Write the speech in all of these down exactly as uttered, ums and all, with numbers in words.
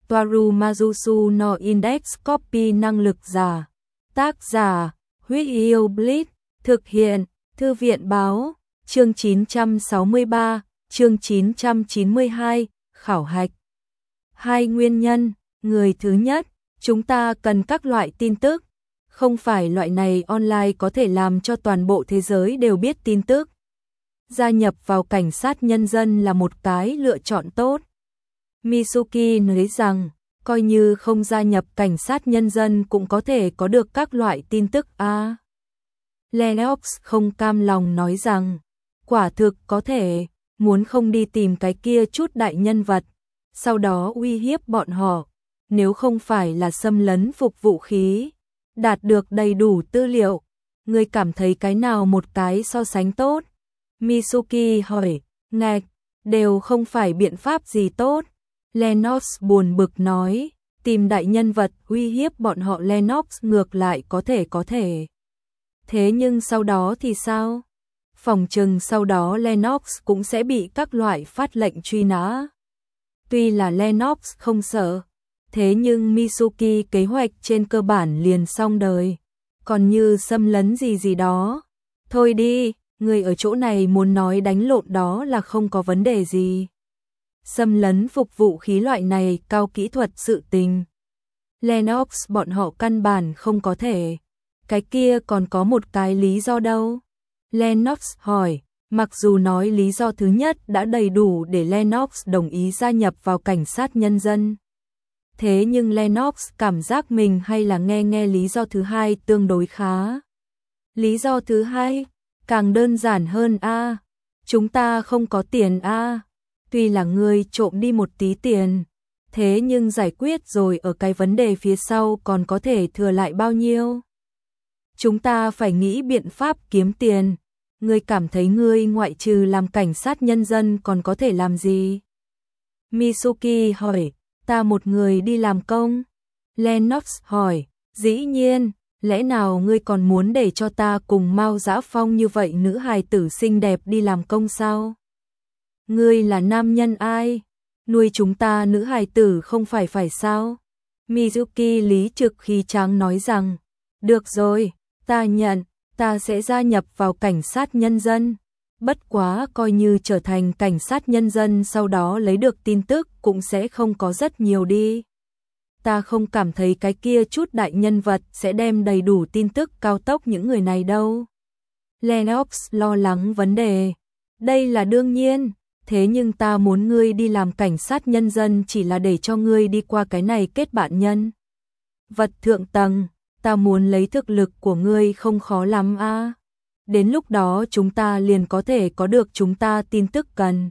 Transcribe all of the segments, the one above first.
Toaru Majusu no Index Copy năng lực giả. Tác giả, Huyết Yêu Blitz, thực hiện, Thư viện báo, chương chín trăm sáu mươi ba, chương chín trăm chín mươi hai, khảo hạch. Hai nguyên nhân, người thứ nhất, chúng ta cần các loại tin tức, không phải loại này online có thể làm cho toàn bộ thế giới đều biết tin tức. Gia nhập vào cảnh sát nhân dân là một cái lựa chọn tốt. Mitsuki nói rằng, coi như không gia nhập cảnh sát nhân dân cũng có thể có được các loại tin tức a. À, Lennox không cam lòng nói rằng, quả thực có thể, muốn không đi tìm cái kia chút đại nhân vật, sau đó uy hiếp bọn họ, nếu không phải là xâm lấn phục vũ khí, đạt được đầy đủ tư liệu, người cảm thấy cái nào một cái so sánh tốt? Mitsuki hỏi, ngạch, đều không phải biện pháp gì tốt. Lennox buồn bực nói, tìm đại nhân vật uy hiếp bọn họ Lennox ngược lại có thể có thể. Thế nhưng sau đó thì sao? Phòng trừng sau đó Lennox cũng sẽ bị các loại phát lệnh truy nã. Tuy là Lennox không sợ, thế nhưng Mitsuki kế hoạch trên cơ bản liền xong đời. Còn như xâm lấn gì gì đó. Thôi đi, người ở chỗ này muốn nói đánh lộn đó là không có vấn đề gì. Xâm lấn phục vũ khí loại này cao kỹ thuật sự tình. Lennox bọn họ căn bản không có thể. Cái kia còn có một cái lý do đâu? Lennox hỏi, mặc dù nói lý do thứ nhất đã đầy đủ để Lennox đồng ý gia nhập vào cảnh sát nhân dân. Thế nhưng Lennox cảm giác mình hay là nghe nghe lý do thứ hai tương đối khá. Lý do thứ hai, càng đơn giản hơn a, à, chúng ta không có tiền a. À. Tuy là ngươi trộm đi một tí tiền, thế nhưng giải quyết rồi ở cái vấn đề phía sau còn có thể thừa lại bao nhiêu? Chúng ta phải nghĩ biện pháp kiếm tiền. Ngươi cảm thấy ngươi ngoại trừ làm cảnh sát nhân dân còn có thể làm gì? Mitsuki hỏi, ta một người đi làm công? Lennox hỏi, dĩ nhiên, lẽ nào ngươi còn muốn để cho ta cùng Mao Dã Phong như vậy nữ hài tử xinh đẹp đi làm công sao? Ngươi là nam nhân ai? Nuôi chúng ta nữ hài tử không phải phải sao? Mitsuki lý trực khí tráng nói rằng, được rồi, ta nhận, ta sẽ gia nhập vào cảnh sát nhân dân. Bất quá coi như trở thành cảnh sát nhân dân sau đó lấy được tin tức cũng sẽ không có rất nhiều đi. Ta không cảm thấy cái kia chút đại nhân vật sẽ đem đầy đủ tin tức cao tốc những người này đâu. Lennox lo lắng vấn đề. Đây là đương nhiên, thế nhưng ta muốn ngươi đi làm cảnh sát nhân dân chỉ là để cho ngươi đi qua cái này kết bạn nhân vật thượng tầng, ta muốn lấy thực lực của ngươi không khó lắm a. À. Đến lúc đó chúng ta liền có thể có được chúng ta tin tức cần.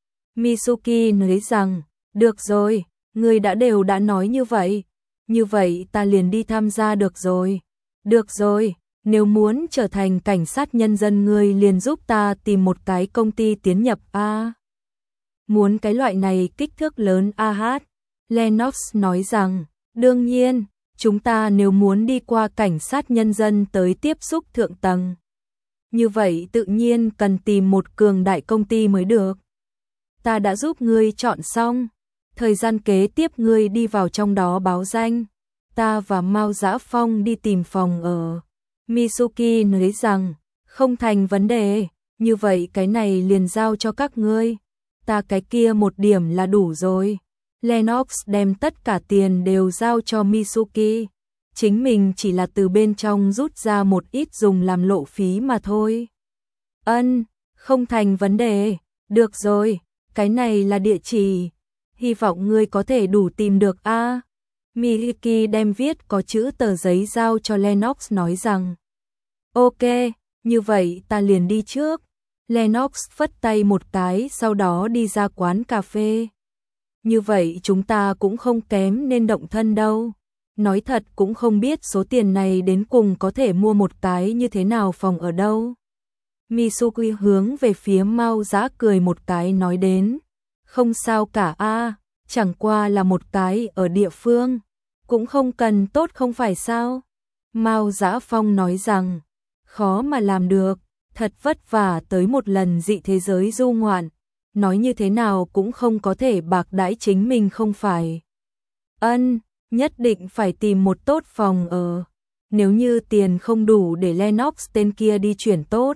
Mitsuki nói rằng, được rồi, ngươi đã đều đã nói như vậy, như vậy ta liền đi tham gia được rồi. Được rồi, nếu muốn trở thành cảnh sát nhân dân ngươi liền giúp ta tìm một cái công ty tiến nhập a. À. Muốn cái loại này kích thước lớn a hát. Lennox nói rằng, đương nhiên, chúng ta nếu muốn đi qua cảnh sát nhân dân tới tiếp xúc thượng tầng. Như vậy tự nhiên cần tìm một cường đại công ty mới được. Ta đã giúp ngươi chọn xong. Thời gian kế tiếp ngươi đi vào trong đó báo danh. Ta và Mao Dã Phong đi tìm phòng ở. Mitsuki nói rằng, không thành vấn đề, như vậy cái này liền giao cho các ngươi. Ta cái kia một điểm là đủ rồi. Lennox đem tất cả tiền đều giao cho Mitsuki. Chính mình chỉ là từ bên trong rút ra một ít dùng làm lộ phí mà thôi. Ân, không thành vấn đề. Được rồi, cái này là địa chỉ. Hy vọng ngươi có thể đủ tìm được a. À. Miyuki đem viết có chữ tờ giấy giao cho Lennox nói rằng, ok, như vậy ta liền đi trước. Lennox phất tay một cái sau đó đi ra quán cà phê. Như vậy chúng ta cũng không kém nên động thân đâu. Nói thật cũng không biết số tiền này đến cùng có thể mua một cái như thế nào phòng ở đâu. Mitsuki hướng về phía Mao Dã cười một cái nói đến. Không sao cả a, à, chẳng qua là một cái ở địa phương. Cũng không cần tốt không phải sao. Mao Dã Phong nói rằng, khó mà làm được, thật vất vả tới một lần dị thế giới du ngoạn. Nói như thế nào cũng không có thể bạc đãi chính mình không phải. Ân, nhất định phải tìm một tốt phòng ở. Nếu như tiền không đủ để Lennox tên kia đi chuyển tốt.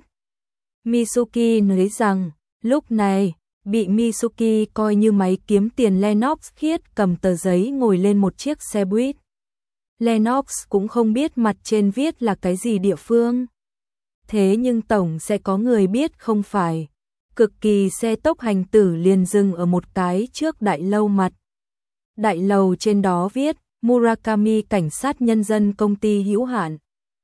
Mitsuki nói rằng, lúc này, bị Mitsuki coi như máy kiếm tiền Lennox khiết cầm tờ giấy ngồi lên một chiếc xe buýt. Lennox cũng không biết mặt trên viết là cái gì địa phương. Thế nhưng tổng sẽ có người biết không phải. Cực kỳ xe tốc hành tử liền dừng ở một cái trước đại lâu mặt. Đại lầu trên đó viết Murakami cảnh sát nhân dân công ty hữu hạn.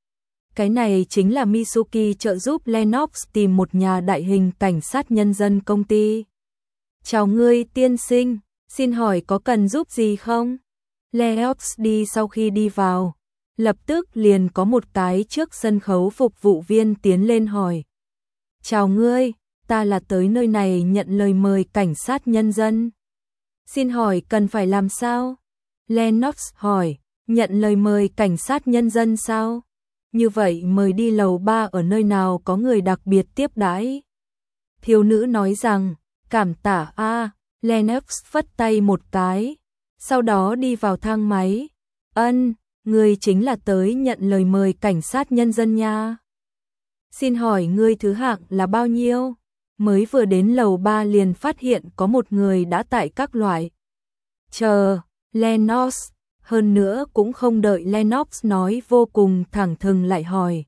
Cái này chính là Mitsuki trợ giúp Lennox tìm một nhà đại hình cảnh sát nhân dân công ty. Chào ngươi tiên sinh, xin hỏi có cần giúp gì không? Lennox đi sau khi đi vào, lập tức liền có một cái trước sân khấu phục vụ viên tiến lên hỏi. Chào ngươi, ta là tới nơi này nhận lời mời cảnh sát nhân dân. Xin hỏi cần phải làm sao? Lennox hỏi, nhận lời mời cảnh sát nhân dân sao? Như vậy mời đi lầu ba ở nơi nào có người đặc biệt tiếp đãi. Thiếu nữ nói rằng, cảm tạ a. Lennox phất tay một cái, sau đó đi vào thang máy. Ân, ngươi chính là tới nhận lời mời cảnh sát nhân dân nha. Xin hỏi ngươi thứ hạng là bao nhiêu? Mới vừa đến lầu ba liền phát hiện có một người đã tại các loại. Chờ, Lennox, hơn nữa cũng không đợi Lennox nói vô cùng thẳng thừng lại hỏi.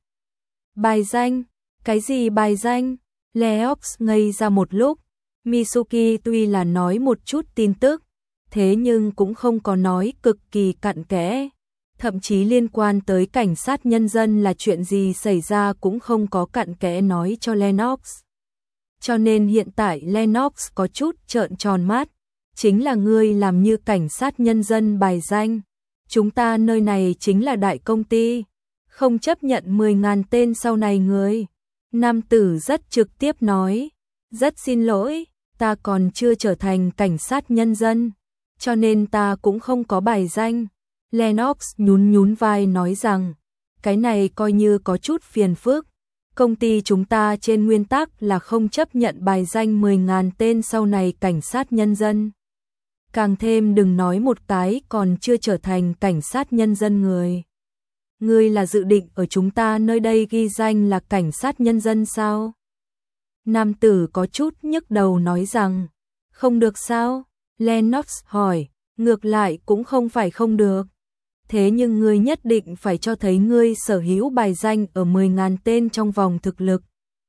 Bài danh, cái gì bài danh? Lennox ngây ra một lúc, Mitsuki tuy là nói một chút tin tức, thế nhưng cũng không có nói cực kỳ cặn kẽ. Thậm chí liên quan tới cảnh sát nhân dân là chuyện gì xảy ra cũng không có cặn kẽ nói cho Lennox. Cho nên hiện tại Lennox có chút trợn tròn mắt, chính là ngươi làm như cảnh sát nhân dân bài danh. Chúng ta nơi này chính là đại công ty, không chấp nhận mười ngàn tên sau này người. Nam tử rất trực tiếp nói, rất xin lỗi, ta còn chưa trở thành cảnh sát nhân dân, cho nên ta cũng không có bài danh. Lennox nhún nhún vai nói rằng, cái này coi như có chút phiền phức. Công ty chúng ta trên nguyên tắc là không chấp nhận bài danh mười ngàn tên sau này cảnh sát nhân dân. Càng thêm đừng nói một cái còn chưa trở thành cảnh sát nhân dân người. Ngươi là dự định ở chúng ta nơi đây ghi danh là cảnh sát nhân dân sao? Nam tử có chút nhức đầu nói rằng, không được sao? Lennox hỏi, ngược lại cũng không phải không được. Thế nhưng ngươi nhất định phải cho thấy ngươi sở hữu bài danh ở mười ngàn tên trong vòng thực lực.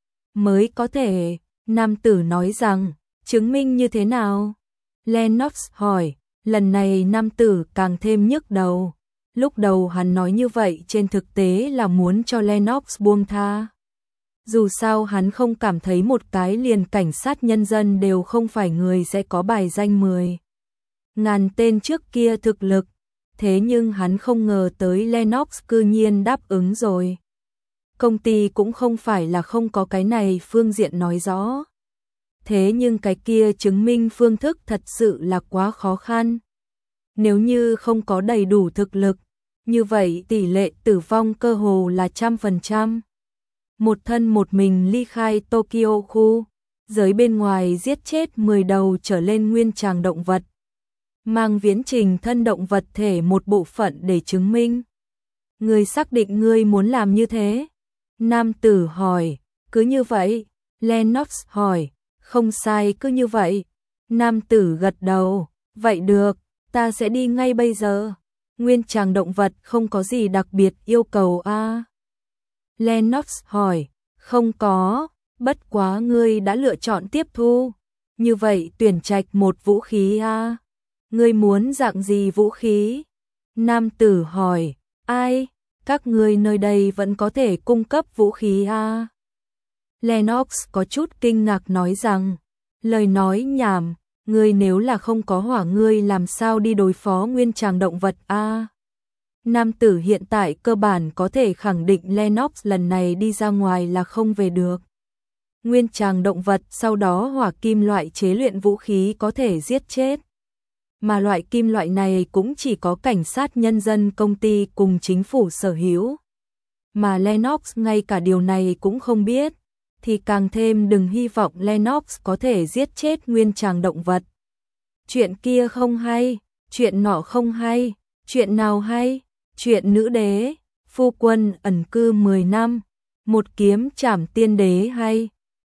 Mới có thể, nam tử nói rằng, chứng minh như thế nào? Lennox hỏi, lần này nam tử càng thêm nhức đầu. Lúc đầu hắn nói như vậy trên thực tế là muốn cho Lennox buông tha. Dù sao hắn không cảm thấy một cái liền cảnh sát nhân dân đều không phải người sẽ có bài danh mười ngàn tên trước kia thực lực. Thế nhưng hắn không ngờ tới Lennox cư nhiên đáp ứng rồi. Công ty cũng không phải là không có cái này phương diện nói rõ. Thế nhưng cái kia chứng minh phương thức thật sự là quá khó khăn. Nếu như không có đầy đủ thực lực, như vậy tỷ lệ tử vong cơ hồ là trăm phần trăm. Một thân một mình ly khai Tokyo khu, giới bên ngoài giết chết mười đầu trở lên nguyên tràng động vật. Mang viễn trình thân động vật thể một bộ phận để chứng minh. Ngươi xác định ngươi muốn làm như thế? Nam tử hỏi, cứ như vậy. Lennox hỏi, không sai cứ như vậy. Nam tử gật đầu, vậy được, ta sẽ đi ngay bây giờ. Nguyên tràng động vật không có gì đặc biệt yêu cầu a? À? Lennox hỏi, không có, bất quá ngươi đã lựa chọn tiếp thu. Như vậy tuyển trạch một vũ khí a? À? Ngươi muốn dạng gì vũ khí? Nam tử hỏi, ai? Các ngươi nơi đây vẫn có thể cung cấp vũ khí à? Lennox có chút kinh ngạc nói rằng, lời nói nhảm, ngươi nếu là không có hỏa ngươi làm sao đi đối phó nguyên tràng động vật à? Nam tử hiện tại cơ bản có thể khẳng định Lennox lần này đi ra ngoài là không về được. Nguyên tràng động vật sau đó hỏa kim loại chế luyện vũ khí có thể giết chết. Mà loại kim loại này cũng chỉ có cảnh sát nhân dân công ty cùng chính phủ sở hữu. Mà Lennox ngay cả điều này cũng không biết, thì càng thêm đừng hy vọng Lennox có thể giết chết nguyên tràng động vật. Chuyện kia không hay, chuyện nọ không hay, chuyện nào hay, chuyện nữ đế, phu quân ẩn cư mười năm, một kiếm trảm tiên đế hay,